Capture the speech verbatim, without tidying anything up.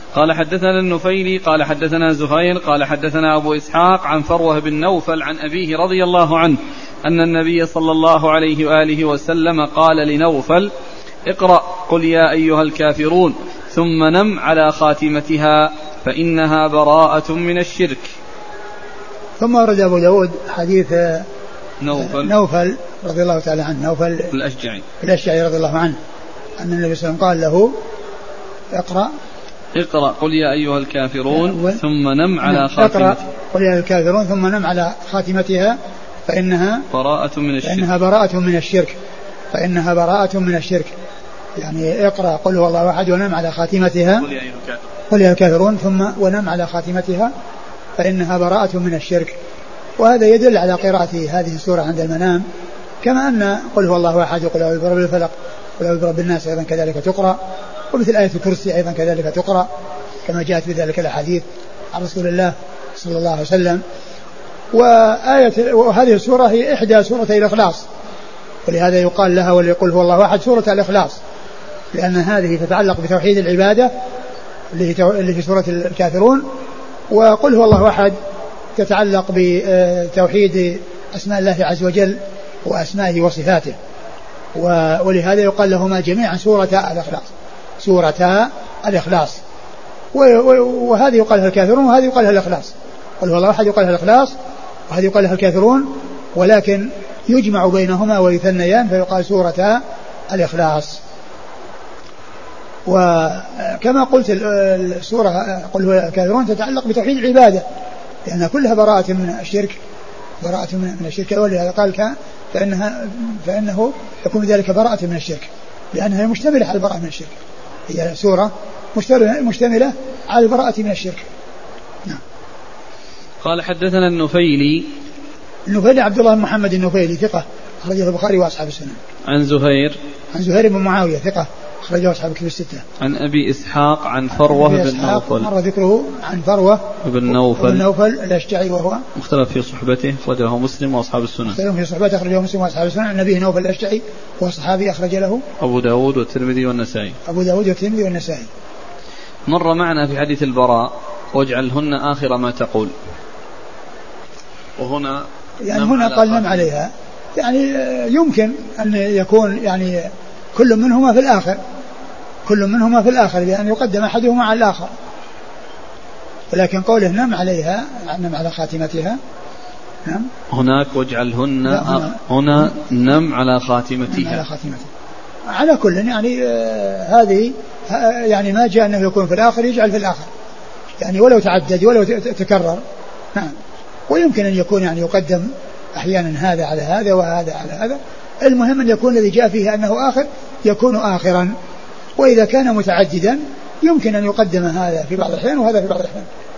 قال حدثنا النفيلي قال حدثنا زهير قال حدثنا أبو إسحاق عن فروة بن نوفل عن أبيه رضي الله عنه أن النبي صلى الله عليه وآله وسلم قال لنوفل اقرأ قل يا أيها الكافرون ثم نم على خاتمتها فإنها براءة من الشرك. ثم ورد أبو داود حديث نوفل, نوفل رضي الله تعالى عنه نوفل الأشجعي الأشجعي رضي الله عنه أن النبي صلى الله عليه وسلم قال له اقرأ اقرأ قل يا أيها الكافرون ثم نم على خاتمتها قل يا أيها الكافرون ثم نم على خاتمتها فإنها براءة من الشرك فإنها براءة من الشرك فإنها براءة من الشرك يعني اقرأ قل هو الله أحد ونم على خاتمتها قل يا الكافرون ثم ونم على خاتمتها فإنها براءة من الشرك. وهذا يدل على قراءة هذه السورة عند المنام كما أن قل هو الله أحد وقل أعوذ برب الفلق وقل أعوذ برب الناس أيضا كذلك تقرأ ومثل آية الكرسي أيضا كذلك تقرأ كما جاءت في ذلك الأحاديث عن رسول الله صلى الله عليه وسلم. وآية وهذه السورة هي إحدى سورتي الإخلاص ولهذا يقال لها وليقل هو الله أحد سورة الإخلاص لأن هذه تتعلق بتوحيد العبادة اللي في سورة الكافرون وقل هو الله أحد تتعلق بتوحيد أسماء الله عز وجل وأسمائه وصفاته ولهذا يقال لهما جميعا سورة الإخلاص سورة الإخلاص وهذه يقال لها الكافرون وهذه يقال لها الإخلاص. قل هو الله أحد يقال لها الإخلاص وهذه يقال لها الكافرون ولكن يجمع بينهما ويثنيان فيقال سورة الإخلاص. وكما قلت السورة قل هو الكافرون تتعلق بتوحيد العبادة لأن كلها براءة من الشرك براءة من الشرك ولهذا قال فإنها فإنه يكون ذلك براءة من الشرك لأنها مشتملة على البراءة من الشرك هي سورة مشتملة على البراءة من الشرك. نعم. قال حدثنا النفيلي النفيلي عبد الله بن محمد النفيلي ثقة أخرجه البخاري وأصحاب السنن. عن زهير عن زهير بن معاوية ثقة أخرجه أصحاب الكتب الستة. عن أبي إسحاق عن فروة بن نوفل مر ذكره عن فروة بن نوفل, نوفل الأشجعي وهو مختلف في صحبته أخرجه مسلم وأصحاب السنن مختلف في صحبته أخرجه مسلم وأصحاب السنن. عن نبيه نوفل الأشجعي وهو صحابي أخرج له أبو داود والترمذي والنسائي أبو داود والترمذي والنسائي. مر معنا في حديث البراء واجعلهن آخر ما تقول وهنا يعني هنا قال نم عليها يعني يمكن أن يكون يعني كل منهما في الآخر كل منهما في الآخر لأن يقدم أحدهما على الآخر ولكن قوله نم عليها نم على خاتمتها. نعم. هناك واجعلهن هنا, هنا نم على خاتمتها على خاتمتها على كل يعني آه هذه آه يعني ما جاء أنه يكون في الآخر يجعل في الآخر يعني ولو تعدد ولو تكرر. نعم. ويمكن أن يكون يعني يقدم أحيانا هذا على هذا وهذا على هذا المهم أن يكون الذي جاء فيه أنه آخر يكون آخرا وإذا كان متعددا يمكن أن يقدم هذا في بعض الأحيان وهذا في بعض الأحيان.